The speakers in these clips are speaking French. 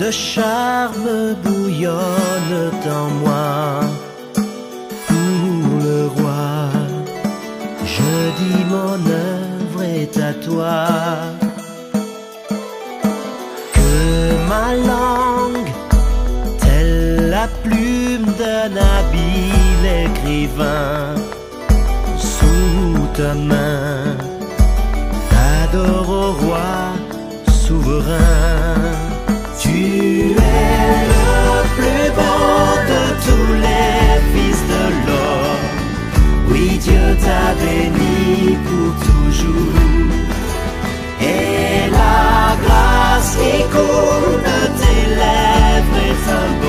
le charme bouillonne en moi. Pour le roi, je dis mon œuvre est à toi. Que ma langue, telle la plume d'un habile écrivain, sous ta main, adore au roi souverain. Tu es le plus beau de tous les fils de l'or. Oui, Dieu t'a béni pour toujours. Et la grâce qui coule de tes lèvres est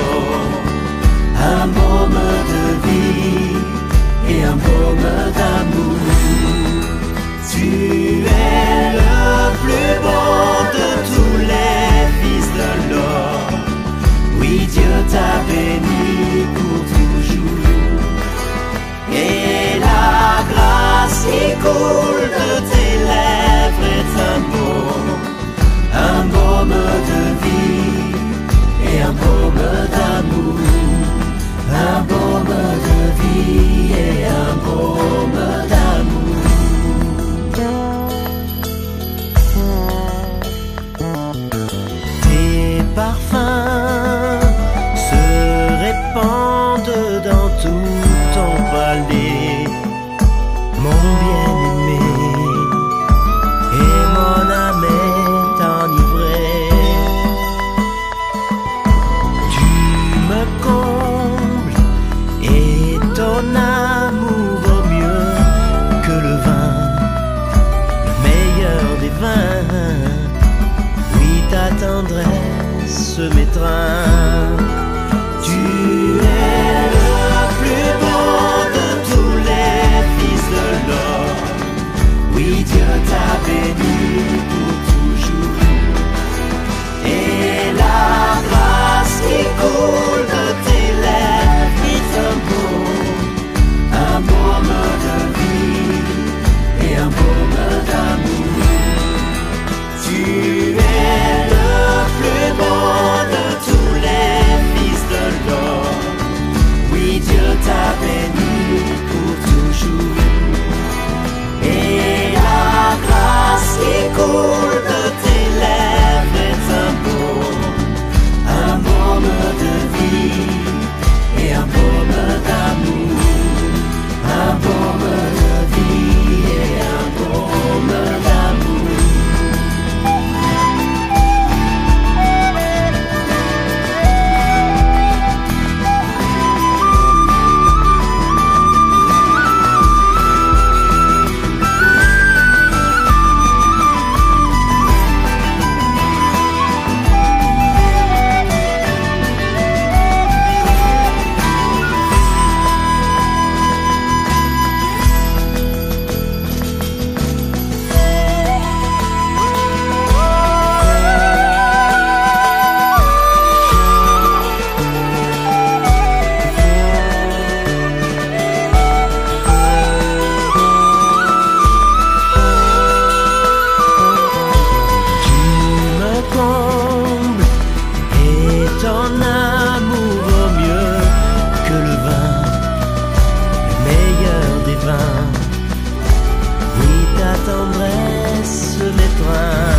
un baume de vie et un baume d'amour. Tu es le plus beau de tous les fils de l'or. Oui, Dieu t'a béni pour toujours. Et la grâce qui coule de tes lèvres est un baume de vie et un baume d'amour. Un baume de vie et un baume d'amour. Tes parfums se répandent dans tout ton palais, mon bien-aimé, et mon âme est enivrée. Tu me combles et ton amour vaut mieux que le vin, le meilleur des vins. Oui, ta tendresse m'étreint. Tu es le plus beau de tous les fils de l'or. Oui, Dieu t'a béni pour toujours. Et la grâce qui coule de tes lèvres est un baume de vie et un baume d'amour. Tu es le plus beau de tous les fils de l'or. Oui, Dieu t'a béni pour toujours. Et la grâce qui coule de tes lèvres est un baume de vie et un baume d'amour. Un baume de vie et un baume d'amour. Oui, ta tendresse m'étreint.